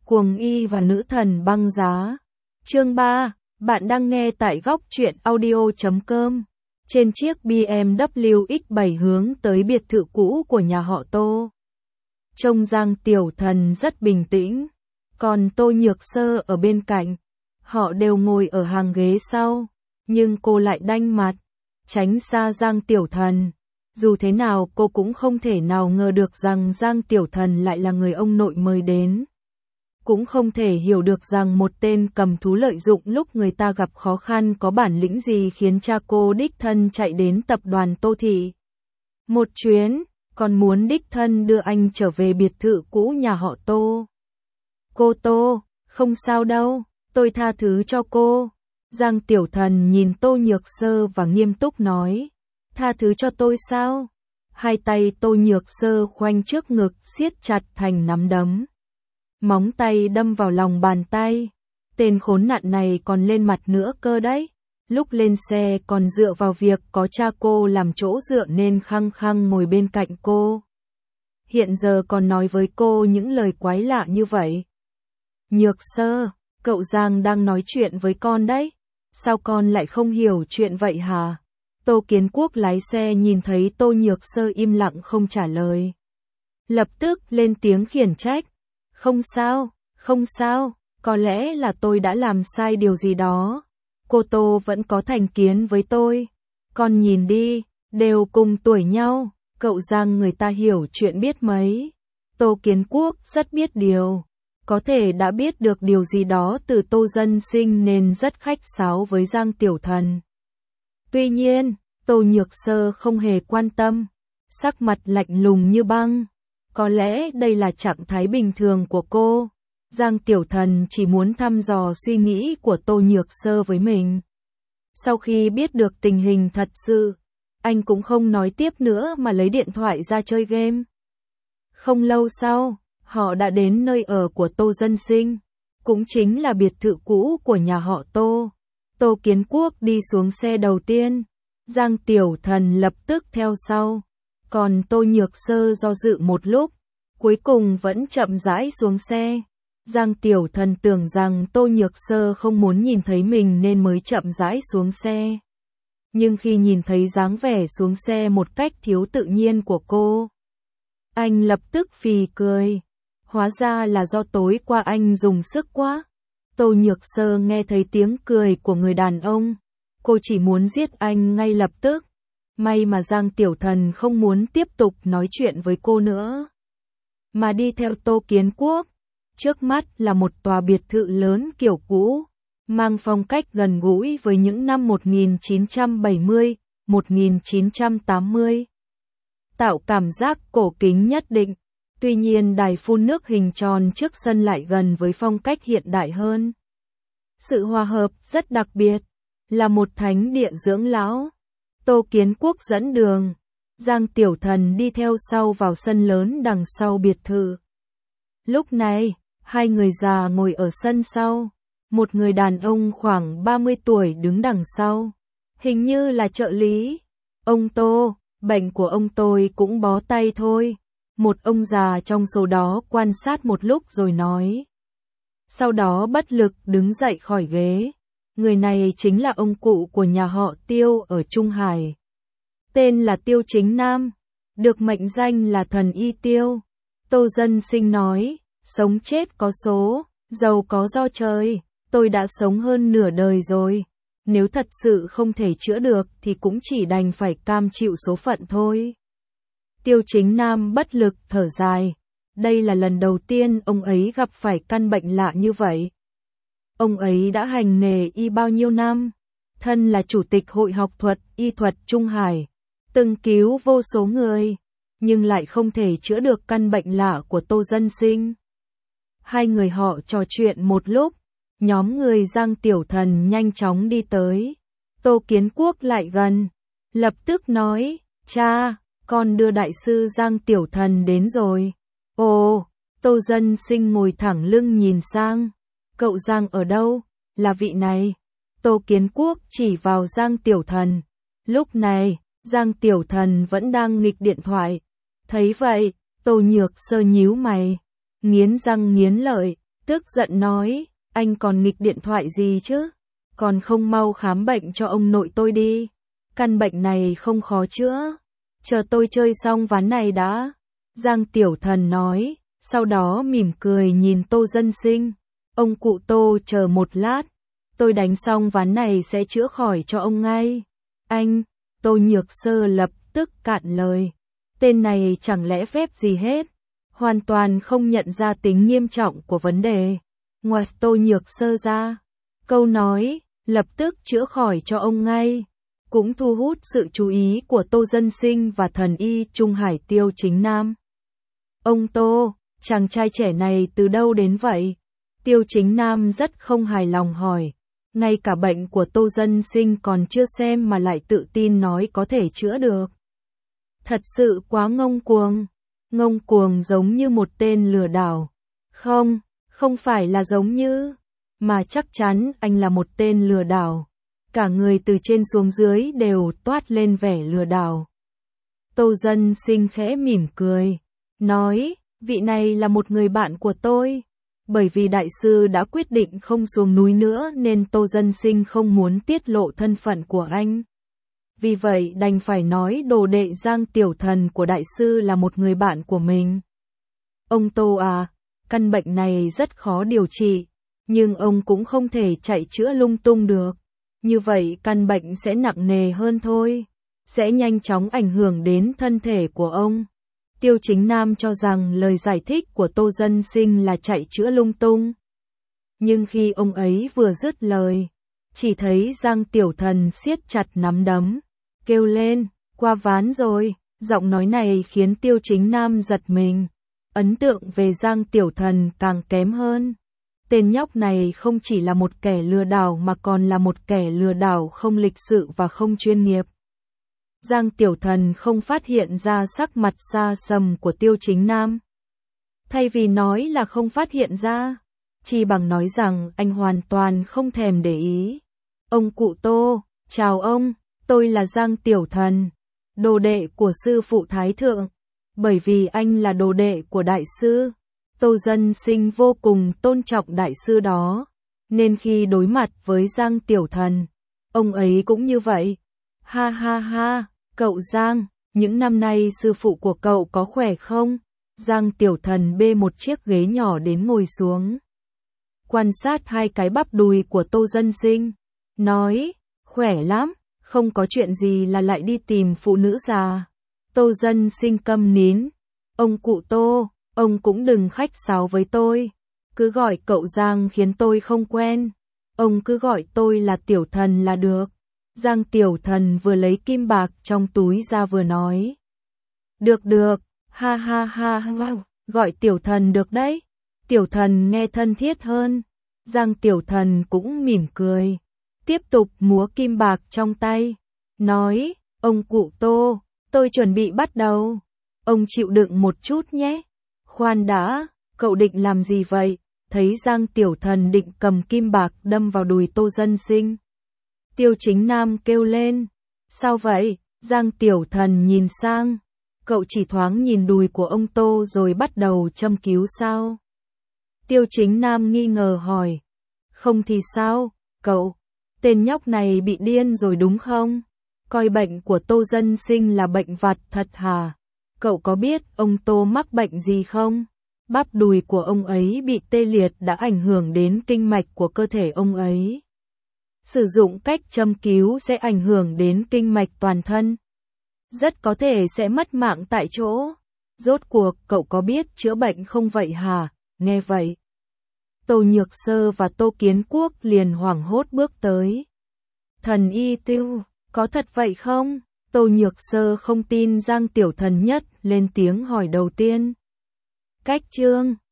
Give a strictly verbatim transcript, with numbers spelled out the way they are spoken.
Cuồng y và nữ thần băng giá. Chương ba, bạn đang nghe tại góc truyện audio chấm com. Trên chiếc bê em vê ích bảy hướng tới biệt thự cũ của nhà họ Tô. Trông Giang Tiểu Thần rất bình tĩnh, còn Tô Nhược Sơ ở bên cạnh. Họ đều ngồi ở hàng ghế sau, nhưng cô lại đanh mặt, tránh xa Giang Tiểu Thần. Dù thế nào cô cũng không thể nào ngờ được rằng Giang Tiểu Thần lại là người ông nội mời đến. Cũng không thể hiểu được rằng một tên cầm thú lợi dụng lúc người ta gặp khó khăn có bản lĩnh gì khiến cha cô đích thân chạy đến tập đoàn Tô Thị. Một chuyến, còn muốn đích thân đưa anh trở về biệt thự cũ nhà họ Tô. Cô Tô, không sao đâu, tôi tha thứ cho cô. Giang Tiểu Thần nhìn Tô Nhược Sơ và nghiêm túc nói. Tha thứ cho tôi sao? Hai tay Tô Nhược Sơ khoanh trước ngực siết chặt thành nắm đấm. Móng tay đâm vào lòng bàn tay. Tên khốn nạn này còn lên mặt nữa cơ đấy. Lúc lên xe còn dựa vào việc có cha cô làm chỗ dựa nên khăng khăng ngồi bên cạnh cô. Hiện giờ còn nói với cô những lời quái lạ như vậy. Nhược Sơ, cậu Giang đang nói chuyện với con đấy. Sao con lại không hiểu chuyện vậy hả? Tô Kiến Quốc lái xe nhìn thấy Tô Nhược Sơ im lặng không trả lời. Lập tức lên tiếng khiển trách. Không sao, không sao, có lẽ là tôi đã làm sai điều gì đó. Cô Tô vẫn có thành kiến với tôi. Con nhìn đi, đều cùng tuổi nhau, cậu Giang người ta hiểu chuyện biết mấy. Tô Kiến Quốc rất biết điều, có thể đã biết được điều gì đó từ Tô Dân Sinh nên rất khách sáo với Giang Tiểu Thần. Tuy nhiên, Tô Nhược Sơ không hề quan tâm, sắc mặt lạnh lùng như băng. Có lẽ đây là trạng thái bình thường của cô. Giang Tiểu Thần chỉ muốn thăm dò suy nghĩ của Tô Nhược Sơ với mình. Sau khi biết được tình hình thật sự, anh cũng không nói tiếp nữa mà lấy điện thoại ra chơi game. Không lâu sau, họ đã đến nơi ở của Tô Dân Sinh, cũng chính là biệt thự cũ của nhà họ Tô. Tô Kiến Quốc đi xuống xe đầu tiên, Giang Tiểu Thần lập tức theo sau. Còn Tô Nhược Sơ do dự một lúc, cuối cùng vẫn chậm rãi xuống xe. Giang Tiểu Thần tưởng rằng Tô Nhược Sơ không muốn nhìn thấy mình nên mới chậm rãi xuống xe. Nhưng khi nhìn thấy dáng vẻ xuống xe một cách thiếu tự nhiên của cô, anh lập tức phì cười. Hóa ra là do tối qua anh dùng sức quá. Tô Nhược Sơ nghe thấy tiếng cười của người đàn ông, cô chỉ muốn giết anh ngay lập tức. May mà Giang Tiểu Thần không muốn tiếp tục nói chuyện với cô nữa, mà đi theo Tô Kiến Quốc. Trước mắt là một tòa biệt thự lớn kiểu cũ, mang phong cách gần gũi với những năm một nghìn chín trăm bảy mươi, một nghìn chín trăm tám mươi. Tạo cảm giác cổ kính nhất định. Tuy nhiên đài phun nước hình tròn trước sân lại gần với phong cách hiện đại hơn. Sự hòa hợp rất đặc biệt, là một thánh địa dưỡng lão. Tô Kiến Quốc dẫn đường, Giang Tiểu Thần đi theo sau vào sân lớn đằng sau biệt thự. Lúc này, hai người già ngồi ở sân sau, một người đàn ông khoảng ba mươi tuổi đứng đằng sau, hình như là trợ lý. Ông Tô, bệnh của ông tôi cũng bó tay thôi. Một ông già trong số đó quan sát một lúc rồi nói. Sau đó bất lực đứng dậy khỏi ghế. Người này chính là ông cụ của nhà họ Tiêu ở Trung Hải. Tên là Tiêu Chính Nam, được mệnh danh là thần y Tiêu. Tô Dân Sinh nói, sống chết có số, giàu có do trời, tôi đã sống hơn nửa đời rồi. Nếu thật sự không thể chữa được thì cũng chỉ đành phải cam chịu số phận thôi. Tiêu Chính Nam bất lực thở dài. Đây là lần đầu tiên ông ấy gặp phải căn bệnh lạ như vậy. Ông ấy đã hành nghề y bao nhiêu năm, thân là chủ tịch Hội học thuật y thuật Trung Hải, từng cứu vô số người, nhưng lại không thể chữa được căn bệnh lạ của Tô Dân Sinh. Hai người họ trò chuyện một lúc, nhóm người Giang Tiểu Thần nhanh chóng đi tới. Tô Kiến Quốc lại gần, lập tức nói, cha, con đưa đại sư Giang Tiểu Thần đến rồi. Ồ, Tô Dân Sinh ngồi thẳng lưng nhìn sang. Cậu Giang ở đâu? Là vị này. Tô Kiến Quốc chỉ vào Giang Tiểu Thần. Lúc này, Giang Tiểu Thần vẫn đang nghịch điện thoại. Thấy vậy, Tô Nhược Sơ nhíu mày, nghiến răng nghiến lợi. tức giận nói, anh còn nghịch điện thoại gì chứ? Còn không mau khám bệnh cho ông nội tôi đi. Căn bệnh này không khó chữa. Chờ tôi chơi xong ván này đã. Giang Tiểu Thần nói, sau đó mỉm cười nhìn Tô Dân Sinh. Ông cụ Tô chờ một lát. Tôi đánh xong ván này sẽ chữa khỏi cho ông ngay. Anh, Tô Nhược Sơ lập tức cạn lời. Tên này chẳng lẽ phép gì hết. Hoàn toàn không nhận ra tính nghiêm trọng của vấn đề. Ngoài Tô Nhược Sơ ra, câu nói, lập tức chữa khỏi cho ông ngay, cũng thu hút sự chú ý của Tô Dân Sinh và thần y Trung Hải Tiêu Chính Nam. Ông Tô, chàng trai trẻ này từ đâu đến vậy? Tiêu Chính Nam rất không hài lòng hỏi. Ngay cả bệnh của Tô Dân Sinh còn chưa xem mà lại tự tin nói có thể chữa được. Thật sự quá ngông cuồng. Ngông cuồng giống như một tên lừa đảo. Không, không phải là giống như, mà chắc chắn anh là một tên lừa đảo. Cả người từ trên xuống dưới đều toát lên vẻ lừa đảo. Tô Dân Sinh khẽ mỉm cười, nói, vị này là một người bạn của tôi. Bởi vì đại sư đã quyết định không xuống núi nữa nên Tô Dân Sinh không muốn tiết lộ thân phận của anh. Vì vậy đành phải nói đồ đệ Giang Tiểu Thần của đại sư là một người bạn của mình. Ông Tô à, căn bệnh này rất khó điều trị, nhưng ông cũng không thể chạy chữa lung tung được. Như vậy căn bệnh sẽ nặng nề hơn thôi, sẽ nhanh chóng ảnh hưởng đến thân thể của ông. Tiêu Chính Nam cho rằng lời giải thích của Tô Dân Sinh là chạy chữa lung tung. Nhưng khi ông ấy vừa dứt lời, chỉ thấy Giang Tiểu Thần siết chặt nắm đấm, kêu lên, qua ván rồi. Giọng nói này khiến Tiêu Chính Nam giật mình. Ấn tượng về Giang Tiểu Thần càng kém hơn. Tên nhóc này không chỉ là một kẻ lừa đảo mà còn là một kẻ lừa đảo không lịch sự và không chuyên nghiệp. Giang Tiểu Thần không phát hiện ra sắc mặt xa sầm của Tiêu Chính Nam. Thay vì nói là không phát hiện ra, chỉ bằng nói rằng anh hoàn toàn không thèm để ý. Ông cụ Tô, chào ông, tôi là Giang Tiểu Thần, đồ đệ của sư phụ Thái Thượng. Bởi vì anh là đồ đệ của đại sư, Tô Dân Sinh vô cùng tôn trọng đại sư đó, nên khi đối mặt với Giang Tiểu Thần, ông ấy cũng như vậy. Ha ha ha, cậu Giang, những năm nay sư phụ của cậu có khỏe không? Giang Tiểu Thần bê một chiếc ghế nhỏ đến ngồi xuống, quan sát hai cái bắp đùi của Tô Dân Sinh, nói, khỏe lắm, không có chuyện gì là lại đi tìm phụ nữ già. Tô Dân Sinh câm nín. Ông cụ Tô, ông cũng đừng khách sáo với tôi. Cứ gọi cậu Giang khiến tôi không quen. Ông cứ gọi tôi là Tiểu Thần là được. Giang Tiểu Thần vừa lấy kim bạc trong túi ra vừa nói. Được được, ha ha ha ha, gọi Tiểu Thần được đấy. Tiểu Thần nghe thân thiết hơn. Giang Tiểu Thần cũng mỉm cười, tiếp tục múa kim bạc trong tay, nói, ông cụ Tô, tôi chuẩn bị bắt đầu. Ông chịu đựng một chút nhé. Khoan đã, cậu định làm gì vậy? Thấy Giang Tiểu Thần định cầm kim bạc đâm vào đùi Tô Dân Sinh, Tiêu Chính Nam kêu lên. Sao vậy? Giang Tiểu Thần nhìn sang. Cậu chỉ thoáng nhìn đùi của ông Tô rồi bắt đầu châm cứu sao? Tiêu Chính Nam nghi ngờ hỏi. Không thì sao, cậu? Tên nhóc này bị điên rồi đúng không? Coi bệnh của Tô Dân Sinh là bệnh vặt thật hả? Cậu có biết ông Tô mắc bệnh gì không? Bắp đùi của ông ấy bị tê liệt đã ảnh hưởng đến kinh mạch của cơ thể ông ấy. Sử dụng cách châm cứu sẽ ảnh hưởng đến kinh mạch toàn thân. Rất có thể sẽ mất mạng tại chỗ. Rốt cuộc cậu có biết chữa bệnh không vậy hả? Nghe vậy, Tô Nhược Sơ và Tô Kiến Quốc liền hoảng hốt bước tới. Thần y Tiêu, có thật vậy không? Tô Nhược Sơ không tin Giang Tiểu Thần nhất lên tiếng hỏi đầu tiên. Cách chương